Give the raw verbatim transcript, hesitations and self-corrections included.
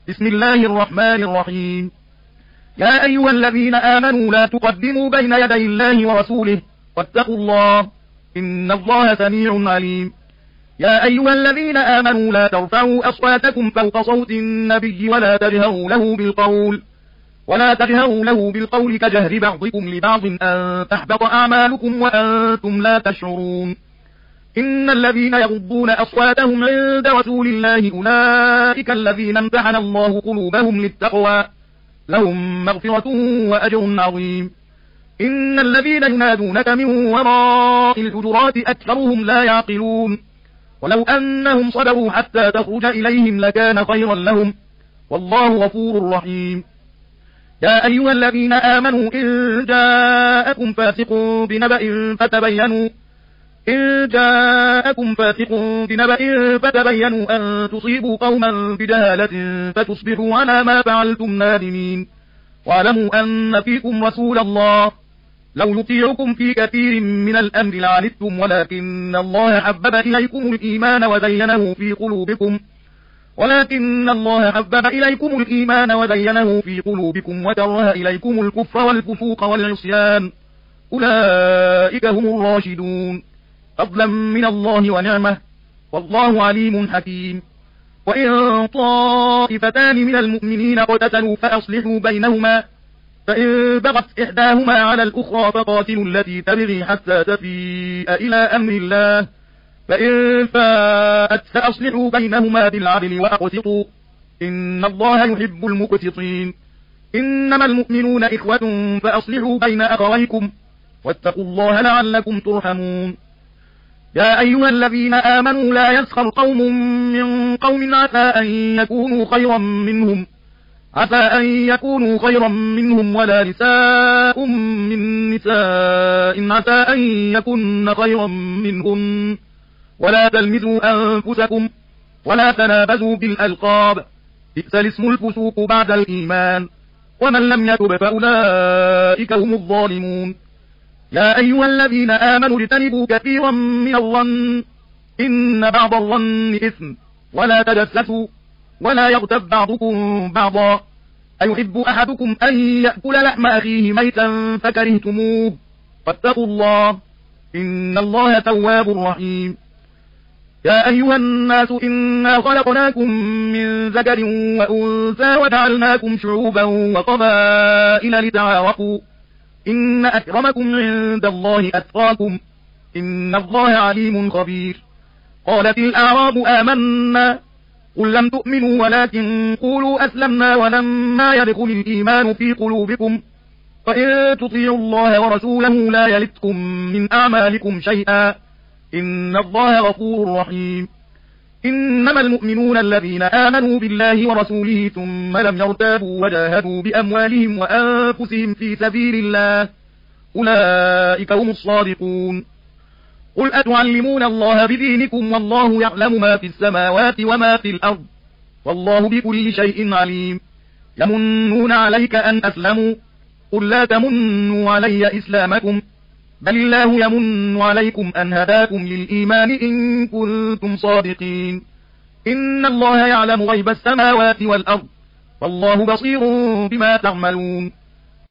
بسم الله الرحمن الرحيم. يا أيها الذين آمنوا لا تقدموا بين يدي الله ورسوله واتقوا الله إن الله سميع عليم. يا أيها الذين آمنوا لا ترفعوا أصواتكم فوق صوت النبي ولا تجهروا له بالقول ولا تجهروا له بالقول كجهر بعضكم لبعض أن تحبط أعمالكم وأنتم لا تشعرون. إن الذين يغضون أصواتهم عند رسول الله أولئك الذين امتحن الله قلوبهم للتقوى لهم مغفرة وأجر عظيم. إن الذين ينادونك من وراء الحجرات أكثرهم لا يعقلون. ولو أنهم صبروا حتى تخرج إليهم لكان خيرا لهم والله غفور رحيم. يا أيها الذين آمنوا إن جاءكم فاسق بنبأ فتبينوا إن جاءكم فاسق بنبأ فتبينوا أن تصيبوا قوما بجهالة فتصبحوا على ما فعلتم نادمين. واعلموا أن فيكم رسول الله لو يطيعكم في كثير من الأمر لعنتم ولكن الله حبب إليكم الإيمان وزينه في قلوبكم ولكن الله حبب إليكم الإيمان وزينه في قلوبكم وكره إليكم الكفر والفسوق والعصيان أولئك هم الراشدون فضلا من الله ونعمه والله عليم حكيم. وإن طائفتان من المؤمنين اقتتلوا فأصلحوا بينهما فإن بغت إحداهما على الأخرى فقاتلوا التي تبغي حتى تفيء إلى أمر الله فإن فاءت فأصلحوا بينهما بالعدل وأقسطوا إن الله يحب المقسطين. إنما المؤمنون إخوة فأصلحوا بين أخويكم واتقوا الله لعلكم ترحمون. يا أيها الذين آمنوا لا يسخر قوم من قوم عسى أن يكونوا خيرا منهم عسى أن يكونوا خيرا منهم ولا نساء من نساء عسى أن يكن خيرا منهن ولا تلمزوا أنفسكم ولا تنابزوا بالألقاب بئس الاسم الفسوق بعد الإيمان ومن لم يتب فأولئك هم الظالمون. يا أيها الذين آمنوا اجتنبوا كثيرا من الظن إن بعض الظن إثم ولا تجسسوا ولا يغتب بعضكم بعضا أيحب أحدكم أن يأكل لحم أخيه ميتا فكرهتموه فاتقوا الله إن الله تواب رحيم. يا أيها الناس إنا خلقناكم من ذكر وأنثى وجعلناكم شعوبا وقبائل لتعارفوا إن أكرمكم عند الله أتقاكم إن الله عليم خبير. قالت الأعراب آمنا قل لم تؤمنوا ولكن قولوا أسلمنا ولما يدخل الإيمان في قلوبكم فإن تطيعوا الله ورسوله لا يلتكم من أعمالكم شيئا إن الله غفور رحيم. إنما المؤمنون الذين آمنوا بالله ورسوله ثم لم يرتابوا وجاهدوا بأموالهم وأنفسهم في سبيل الله أولئك هم الصادقون. قل أتعلمون الله بدينكم والله يعلم ما في السماوات وما في الأرض والله بكل شيء عليم. يمنون عليك أن أسلموا قل لا تمنوا علي إسلامكم بل الله يمن عليكم أن هداكم للإيمان إن كنتم صادقين. إن الله يعلم غيب السماوات والأرض والله بصير بما تعملون.